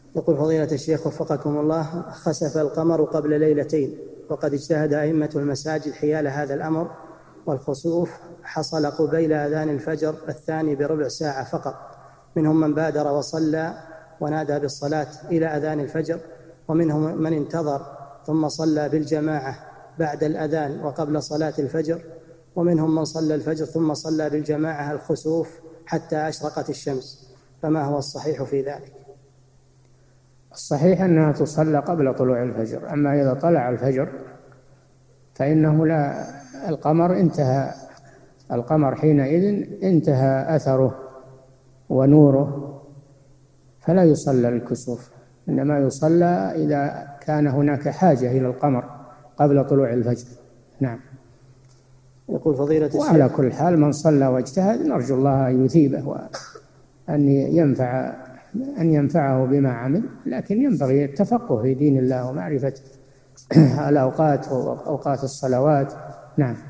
يقول فضيلة الشيخ وفقكم الله: خسف القمر قبل ليلتين، وقد اجتهد أئمة المساجد حيال هذا الأمر، والخسوف حصل قبيل أذان الفجر الثاني بربع ساعة فقط، منهم من بادر وصلى ونادى بالصلاة إلى أذان الفجر، ومنهم من انتظر ثم صلى بالجماعة بعد الأذان وقبل صلاة الفجر، ومنهم من صلى الفجر ثم صلى بالجماعة الخسوف حتى أشرقت الشمس، فما هو الصحيح في ذلك؟ الصحيح أنها تصلى قبل طلوع الفجر، أما إذا طلع الفجر فإنه لا، القمر حينئذ انتهى أثره ونوره، فلا يصلى الكسوف، إنما يصلى إذا كان هناك حاجة إلى القمر قبل طلوع الفجر. نعم. يقول فضيلة الشيخ: وعلى كل حال من صلى واجتهد نرجو الله أن يثيبه وأن ينفعه بما عمل، لكن ينبغي التفقه في دين الله ومعرفة الأوقات وأوقات الصلوات. نعم.